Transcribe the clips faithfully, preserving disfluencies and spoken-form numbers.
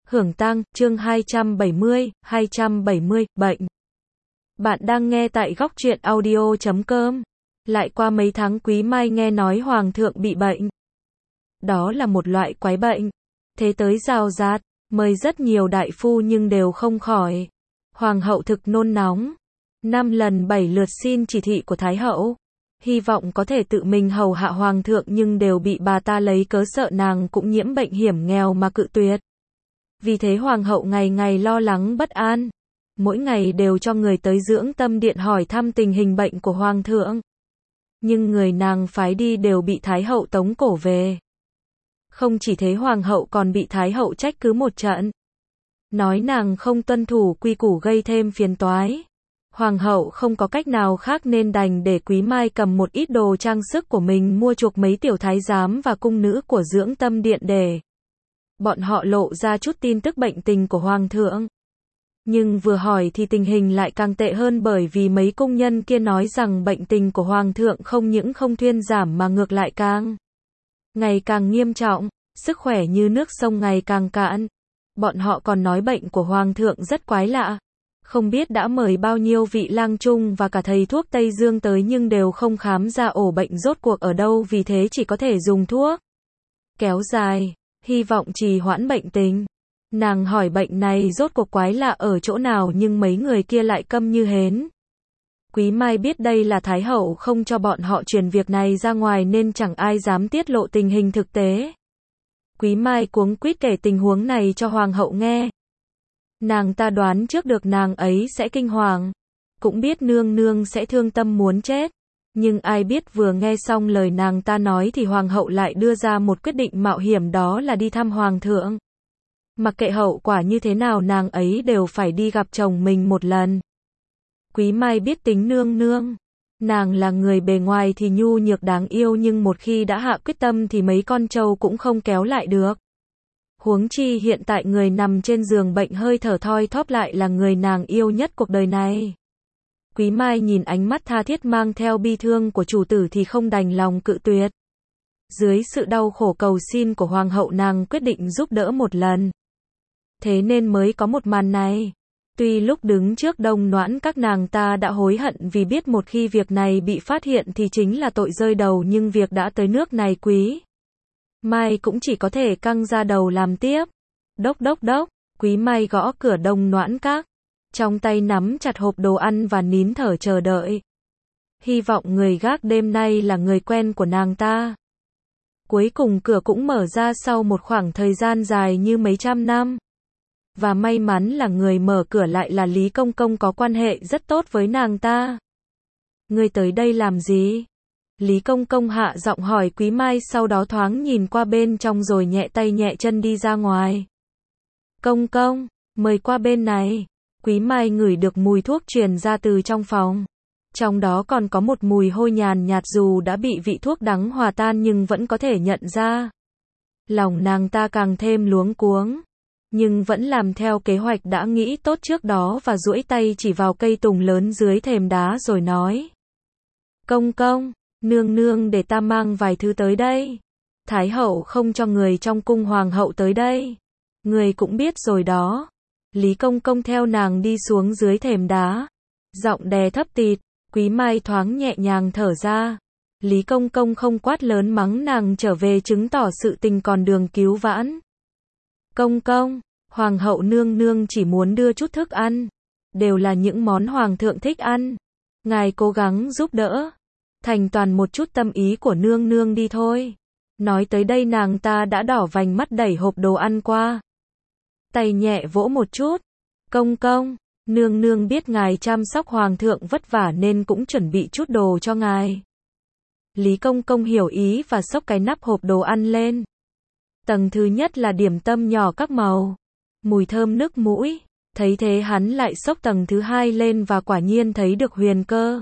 Hưởng tang, chương hai trăm bảy mươi, hai trăm bảy mươi, bệnh. Bạn đang nghe tại góc truyện audio chấm com. Lại qua mấy tháng Quý Mai nghe nói Hoàng thượng bị bệnh. Đó là một loại quái bệnh. Thế tới rào rạt, mời rất nhiều đại phu nhưng đều không khỏi. Hoàng hậu thực nôn nóng. Năm lần bảy lượt xin chỉ thị của Thái hậu. Hy vọng có thể tự mình hầu hạ Hoàng thượng nhưng đều bị bà ta lấy cớ sợ nàng cũng nhiễm bệnh hiểm nghèo mà cự tuyệt. Vì thế Hoàng hậu ngày ngày lo lắng bất an. Mỗi ngày đều cho người tới dưỡng tâm điện hỏi thăm tình hình bệnh của Hoàng thượng. Nhưng người nàng phái đi đều bị Thái hậu tống cổ về. Không chỉ thế Hoàng hậu còn bị Thái hậu trách cứ một trận. Nói nàng không tuân thủ quy củ gây thêm phiền toái. Hoàng hậu không có cách nào khác nên đành để Quý Mai cầm một ít đồ trang sức của mình mua chuộc mấy tiểu thái giám và cung nữ của dưỡng tâm điện để bọn họ lộ ra chút tin tức bệnh tình của Hoàng thượng. Nhưng vừa hỏi thì tình hình lại càng tệ hơn bởi vì mấy cung nhân kia nói rằng bệnh tình của Hoàng thượng không những không thuyên giảm mà ngược lại càng ngày càng nghiêm trọng, sức khỏe như nước sông ngày càng cạn. Bọn họ còn nói bệnh của Hoàng thượng rất quái lạ. Không biết đã mời bao nhiêu vị lang trung và cả thầy thuốc Tây Dương tới nhưng đều không khám ra ổ bệnh rốt cuộc ở đâu, vì thế chỉ có thể dùng thuốc kéo dài, hy vọng trì hoãn bệnh tình. Nàng hỏi bệnh này rốt cuộc quái lạ ở chỗ nào nhưng mấy người kia lại câm như hến. Quý Mai biết đây là Thái hậu không cho bọn họ truyền việc này ra ngoài nên chẳng ai dám tiết lộ tình hình thực tế. Quý Mai cuống quýt kể tình huống này cho Hoàng hậu nghe. Nàng ta đoán trước được nàng ấy sẽ kinh hoàng, cũng biết nương nương sẽ thương tâm muốn chết. Nhưng ai biết vừa nghe xong lời nàng ta nói thì Hoàng hậu lại đưa ra một quyết định mạo hiểm, đó là đi thăm Hoàng thượng. Mặc kệ hậu quả như thế nào nàng ấy đều phải đi gặp chồng mình một lần. Quý Mai biết tính nương nương. Nàng là người bề ngoài thì nhu nhược đáng yêu nhưng một khi đã hạ quyết tâm thì mấy con trâu cũng không kéo lại được. Huống chi hiện tại người nằm trên giường bệnh hơi thở thoi thóp lại là người nàng yêu nhất cuộc đời này. Quý Mai nhìn ánh mắt tha thiết mang theo bi thương của chủ tử thì không đành lòng cự tuyệt. Dưới sự đau khổ cầu xin của Hoàng hậu nàng quyết định giúp đỡ một lần. Thế nên mới có một màn này. Tuy lúc đứng trước Đông Noãn các nàng ta đã hối hận vì biết một khi việc này bị phát hiện thì chính là tội rơi đầu, nhưng việc đã tới nước này Quý Mai cũng chỉ có thể căng ra đầu làm tiếp. Đốc đốc đốc, Quý Mai gõ cửa Đông Noãn các. Trong tay nắm chặt hộp đồ ăn và nín thở chờ đợi. Hy vọng người gác đêm nay là người quen của nàng ta. Cuối cùng cửa cũng mở ra sau một khoảng thời gian dài như mấy trăm năm. Và may mắn là người mở cửa lại là Lý Công Công có quan hệ rất tốt với nàng ta. Ngươi tới đây làm gì? Lý Công Công hạ giọng hỏi Quý Mai, sau đó thoáng nhìn qua bên trong rồi nhẹ tay nhẹ chân đi ra ngoài. Công công, mời qua bên này. Quý Mai ngửi được mùi thuốc truyền ra từ trong phòng. Trong đó còn có một mùi hôi nhàn nhạt, dù đã bị vị thuốc đắng hòa tan nhưng vẫn có thể nhận ra. Lòng nàng ta càng thêm luống cuống. Nhưng vẫn làm theo kế hoạch đã nghĩ tốt trước đó và duỗi tay chỉ vào cây tùng lớn dưới thềm đá rồi nói. Công công, nương nương để ta mang vài thứ tới đây. Thái hậu không cho người trong cung Hoàng hậu tới đây. Người cũng biết rồi đó. Lý Công Công theo nàng đi xuống dưới thềm đá. Giọng đè thấp tịt. Quý Mai thoáng nhẹ nhàng thở ra. Lý Công Công không quát lớn mắng nàng trở về, chứng tỏ sự tình còn đường cứu vãn. Công công, Hoàng hậu nương nương chỉ muốn đưa chút thức ăn. Đều là những món Hoàng thượng thích ăn. Ngài cố gắng giúp đỡ. Thành toàn một chút tâm ý của nương nương đi thôi. Nói tới đây nàng ta đã đỏ vành mắt đẩy hộp đồ ăn qua. Tay nhẹ vỗ một chút. Công công, nương nương biết ngài chăm sóc Hoàng thượng vất vả nên cũng chuẩn bị chút đồ cho ngài. Lý Công Công hiểu ý và xốc cái nắp hộp đồ ăn lên. Tầng thứ nhất là điểm tâm nhỏ các màu. Mùi thơm nức mũi. Thấy thế hắn lại xốc tầng thứ hai lên và quả nhiên thấy được huyền cơ.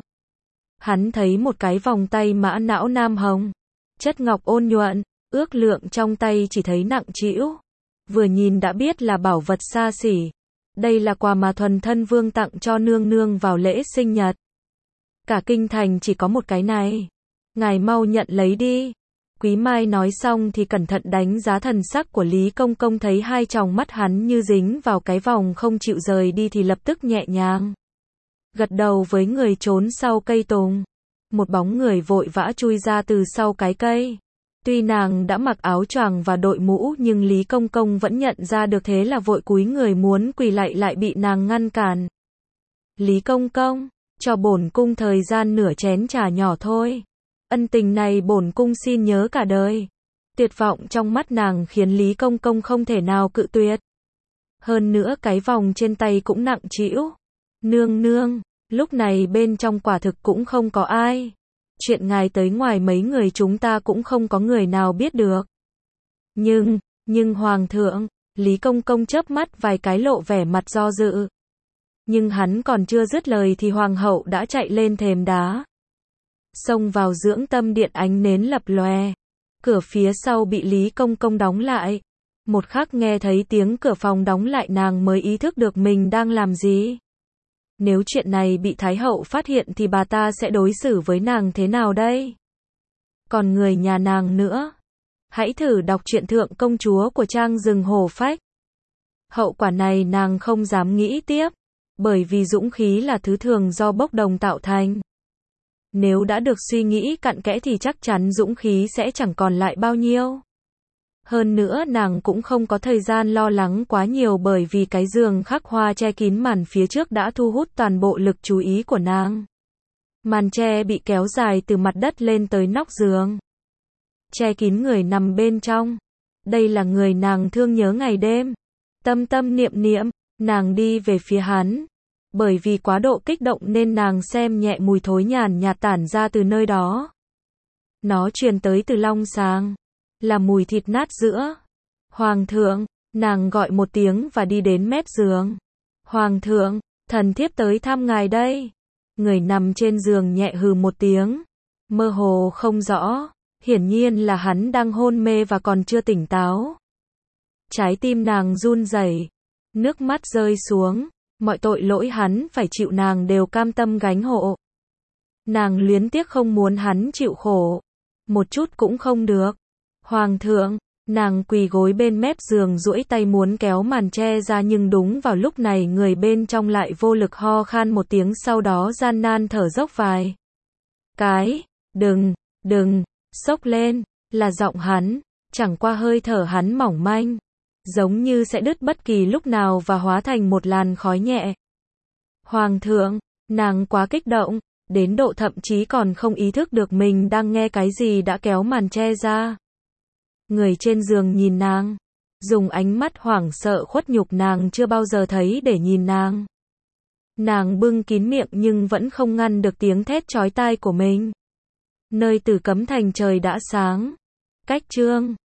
Hắn thấy một cái vòng tay mã não nam hồng. Chất ngọc ôn nhuận, ước lượng trong tay chỉ thấy nặng trĩu. Vừa nhìn đã biết là bảo vật xa xỉ. Đây là quà mà Thuần Thân Vương tặng cho nương nương vào lễ sinh nhật. Cả kinh thành chỉ có một cái này. Ngài mau nhận lấy đi. Quý Mai nói xong thì cẩn thận đánh giá thần sắc của Lý Công Công, thấy hai tròng mắt hắn như dính vào cái vòng không chịu rời đi thì lập tức nhẹ nhàng gật đầu với người trốn sau cây tùng. Một bóng người vội vã chui ra từ sau cái cây. Tuy nàng đã mặc áo choàng và đội mũ nhưng Lý Công Công vẫn nhận ra được, thế là vội cúi người muốn quỳ lạy lại bị nàng ngăn cản. Lý Công Công, cho bổn cung thời gian nửa chén trà nhỏ thôi. Ân tình này bổn cung xin nhớ cả đời. Tuyệt vọng trong mắt nàng khiến Lý Công Công không thể nào cự tuyệt. Hơn nữa cái vòng trên tay cũng nặng trĩu. Nương nương, lúc này bên trong quả thực cũng không có ai. Chuyện ngài tới ngoài mấy người chúng ta cũng không có người nào biết được. Nhưng, nhưng Hoàng thượng, Lý Công Công chớp mắt vài cái lộ vẻ mặt do dự. Nhưng hắn còn chưa dứt lời thì Hoàng hậu đã chạy lên thềm đá. Xông vào dưỡng tâm điện, ánh nến lập lòe. Cửa phía sau bị Lý Công Công đóng lại. Một khắc nghe thấy tiếng cửa phòng đóng lại nàng mới ý thức được mình đang làm gì. Nếu chuyện này bị Thái hậu phát hiện thì bà ta sẽ đối xử với nàng thế nào đây? Còn người nhà nàng nữa. Hãy thử đọc truyện Thượng Công Chúa của Trang Rừng Hổ Phách. Hậu quả này nàng không dám nghĩ tiếp. Bởi vì dũng khí là thứ thường do bốc đồng tạo thành. Nếu đã được suy nghĩ cặn kẽ thì chắc chắn dũng khí sẽ chẳng còn lại bao nhiêu. Hơn nữa nàng cũng không có thời gian lo lắng quá nhiều, bởi vì cái giường khắc hoa che kín màn phía trước đã thu hút toàn bộ lực chú ý của nàng. Màn che bị kéo dài từ mặt đất lên tới nóc giường. Che kín người nằm bên trong. Đây là người nàng thương nhớ ngày đêm. Tâm tâm niệm niệm, nàng đi về phía hắn. Bởi vì quá độ kích động nên nàng xem nhẹ mùi thối nhàn nhạt tản ra từ nơi đó. Nó truyền tới từ long sàng. Là mùi thịt nát giữa. Hoàng thượng, nàng gọi một tiếng và đi đến mép giường. Hoàng thượng, thần thiếp tới thăm ngài đây. Người nằm trên giường nhẹ hừ một tiếng. Mơ hồ không rõ. Hiển nhiên là hắn đang hôn mê và còn chưa tỉnh táo. Trái tim nàng run rẩy, nước mắt rơi xuống. Mọi tội lỗi hắn phải chịu nàng đều cam tâm gánh hộ. Nàng luyến tiếc không muốn hắn chịu khổ. Một chút cũng không được. Hoàng thượng, nàng quỳ gối bên mép giường duỗi tay muốn kéo màn che ra, nhưng đúng vào lúc này người bên trong lại vô lực ho khan một tiếng, sau đó gian nan thở dốc vài cái. Đừng, đừng, xốc lên, là giọng hắn. Chẳng qua hơi thở hắn mỏng manh, giống như sẽ đứt bất kỳ lúc nào và hóa thành một làn khói nhẹ. Hoàng thượng, nàng quá kích động, đến độ thậm chí còn không ý thức được mình đang nghe cái gì đã kéo màn che ra. Người trên giường nhìn nàng, dùng ánh mắt hoảng sợ khuất nhục nàng chưa bao giờ thấy để nhìn nàng. Nàng bưng kín miệng nhưng vẫn không ngăn được tiếng thét chói tai của mình. Nơi Tử Cấm Thành trời đã sáng. Cách chương